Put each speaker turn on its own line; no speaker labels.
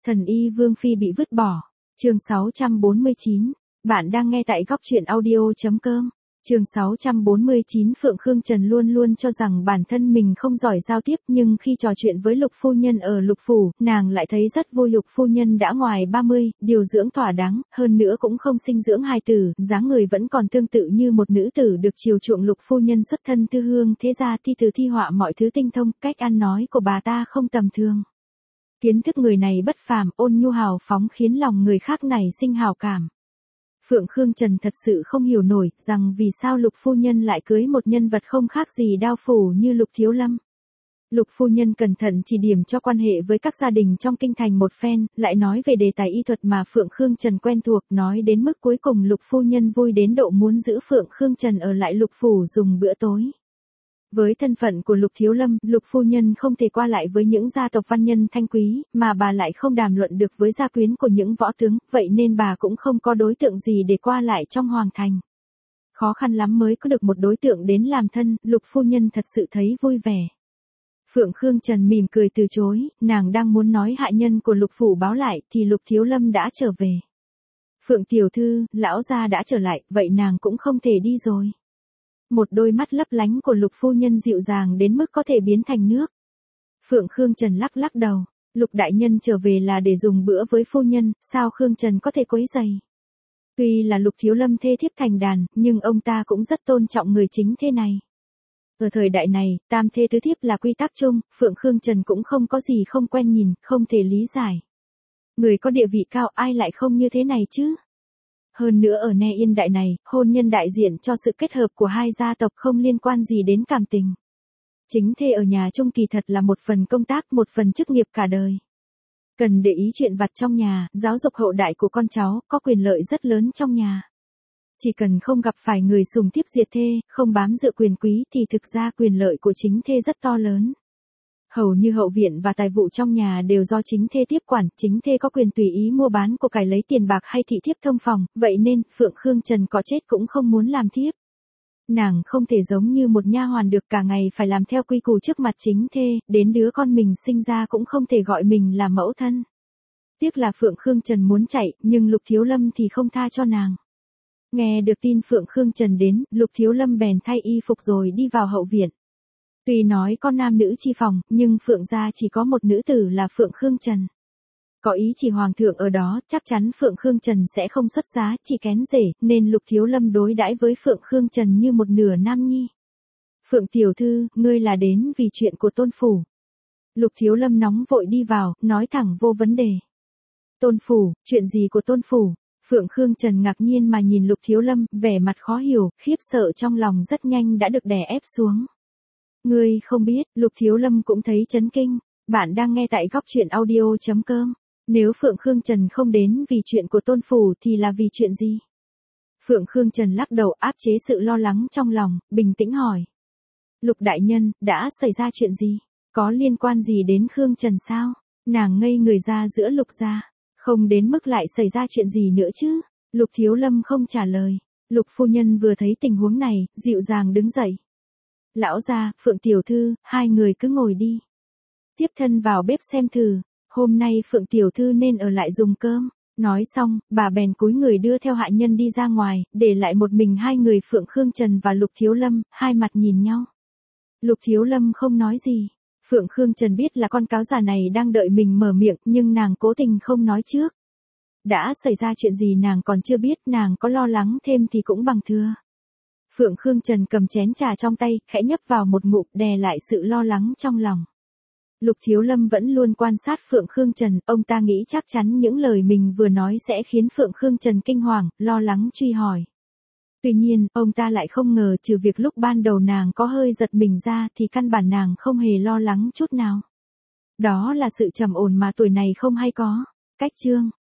Thần y Vương Phi bị vứt bỏ. Chương 649. Bạn đang nghe tại góc truyện audio.com. Chương 649. Phượng Khương Trần luôn luôn cho rằng bản thân mình không giỏi giao tiếp, nhưng khi trò chuyện với Lục phu nhân ở Lục phủ, nàng lại thấy rất vui. Lục phu nhân đã ngoài 30, điều dưỡng thỏa đáng, hơn nữa cũng không sinh dưỡng hài tử, dáng người vẫn còn tương tự như một nữ tử được chiều chuộng. Lục phu nhân xuất thân thư hương thế gia, thi từ thi họa mọi thứ tinh thông, cách ăn nói của bà ta không tầm thường. Kiến thức người này bất phàm, ôn nhu hào phóng khiến lòng người khác nảy sinh hào cảm. Phượng Khương Trần thật sự không hiểu nổi rằng vì sao Lục phu nhân lại cưới một nhân vật không khác gì đao phủ như Lục Thiếu Lâm. Lục phu nhân cẩn thận chỉ điểm cho quan hệ với các gia đình trong kinh thành một phen, lại nói về đề tài y thuật mà Phượng Khương Trần quen thuộc, nói đến mức cuối cùng Lục phu nhân vui đến độ muốn giữ Phượng Khương Trần ở lại Lục phủ dùng bữa tối. Với thân phận của Lục Thiếu Lâm, Lục phu nhân không thể qua lại với những gia tộc văn nhân thanh quý, mà bà lại không đàm luận được với gia quyến của những võ tướng, vậy nên bà cũng không có đối tượng gì để qua lại trong hoàng thành. Khó khăn lắm mới có được một đối tượng đến làm thân, Lục phu nhân thật sự thấy vui vẻ. Phượng Khương Trần mỉm cười từ chối, nàng đang muốn nói hạ nhân của Lục phủ báo lại thì Lục Thiếu Lâm đã trở về. Phượng tiểu thư, lão gia đã trở lại, vậy nàng cũng không thể đi rồi. Một đôi mắt lấp lánh của Lục phu nhân dịu dàng đến mức có thể biến thành nước. Phượng Khương Trần lắc lắc đầu, Lục đại nhân trở về là để dùng bữa với phu nhân, sao Khương Trần có thể quấy rầy? Tuy là Lục Thiếu Lâm thê thiếp thành đàn, nhưng ông ta cũng rất tôn trọng người chính thê này. Ở thời đại này, tam thê tứ thiếp là quy tắc chung, Phượng Khương Trần cũng không có gì không quen nhìn, không thể lý giải. Người có địa vị cao ai lại không như thế này chứ? Hơn nữa ở Ne Yên đại này, hôn nhân đại diện cho sự kết hợp của hai gia tộc không liên quan gì đến cảm tình. Chính thê ở nhà chung kỳ thật là một phần công tác, một phần chức nghiệp cả đời. Cần để ý chuyện vặt trong nhà, giáo dục hậu đại của con cháu, có quyền lợi rất lớn trong nhà. Chỉ cần không gặp phải người sùng tiếp diệt thê, không bám dựa quyền quý thì thực ra quyền lợi của chính thê rất to lớn. Hầu như hậu viện và tài vụ trong nhà đều do chính thê tiếp quản, chính thê có quyền tùy ý mua bán của cải lấy tiền bạc hay thị thiếp thông phòng, vậy nên Phượng Khương Trần có chết cũng không muốn làm thiếp. Nàng không thể giống như một nha hoàn được cả ngày phải làm theo quy củ trước mặt chính thê, đến đứa con mình sinh ra cũng không thể gọi mình là mẫu thân. Tiếc là Phượng Khương Trần muốn chạy, nhưng Lục Thiếu Lâm thì không tha cho nàng. Nghe được tin Phượng Khương Trần đến, Lục Thiếu Lâm bèn thay y phục rồi đi vào hậu viện. Tuy nói có nam nữ chi phòng, nhưng Phượng gia chỉ có một nữ tử là Phượng Khương Trần. Có ý chỉ hoàng thượng ở đó, chắc chắn Phượng Khương Trần sẽ không xuất giá, chỉ kén rể, nên Lục Thiếu Lâm đối đãi với Phượng Khương Trần như một nửa nam nhi. Phượng tiểu thư, ngươi là đến vì chuyện của Tôn phủ. Lục Thiếu Lâm nóng vội đi vào, nói thẳng vô vấn đề. Tôn phủ, chuyện gì của Tôn phủ? Phượng Khương Trần ngạc nhiên mà nhìn Lục Thiếu Lâm, vẻ mặt khó hiểu, khiếp sợ trong lòng rất nhanh đã được đè ép xuống. Ngươi không biết, Lục Thiếu Lâm cũng thấy chấn kinh. Bạn đang nghe tại góc truyện audio.com. Nếu Phượng Khương Trần không đến vì chuyện của Tôn phủ thì là vì chuyện gì? Phượng Khương Trần lắc đầu áp chế sự lo lắng trong lòng, bình tĩnh hỏi. Lục đại nhân, đã xảy ra chuyện gì? Có liên quan gì đến Khương Trần sao? Nàng ngây người ra giữa Lục gia. Không đến mức lại xảy ra chuyện gì nữa chứ? Lục Thiếu Lâm không trả lời. Lục phu nhân vừa thấy tình huống này, dịu dàng đứng dậy. Lão gia, Phượng tiểu thư, hai người cứ ngồi đi. Tiếp thân vào bếp xem thử, hôm nay Phượng tiểu thư nên ở lại dùng cơm. Nói xong, bà bèn cúi người đưa theo hạ nhân đi ra ngoài, để lại một mình hai người Phượng Khương Trần và Lục Thiếu Lâm, hai mặt nhìn nhau. Lục Thiếu Lâm không nói gì. Phượng Khương Trần biết là con cáo già này đang đợi mình mở miệng, nhưng nàng cố tình không nói trước. Đã xảy ra chuyện gì nàng còn chưa biết, nàng có lo lắng thêm thì cũng bằng thừa. Phượng Khương Trần cầm chén trà trong tay, khẽ nhấp vào một ngụm, đè lại sự lo lắng trong lòng. Lục Thiếu Lâm vẫn luôn quan sát Phượng Khương Trần, ông ta nghĩ chắc chắn những lời mình vừa nói sẽ khiến Phượng Khương Trần kinh hoàng, lo lắng truy hỏi. Tuy nhiên, ông ta lại không ngờ trừ việc lúc ban đầu nàng có hơi giật mình ra thì căn bản nàng không hề lo lắng chút nào. Đó là sự trầm ổn mà tuổi này không hay có. Cách chương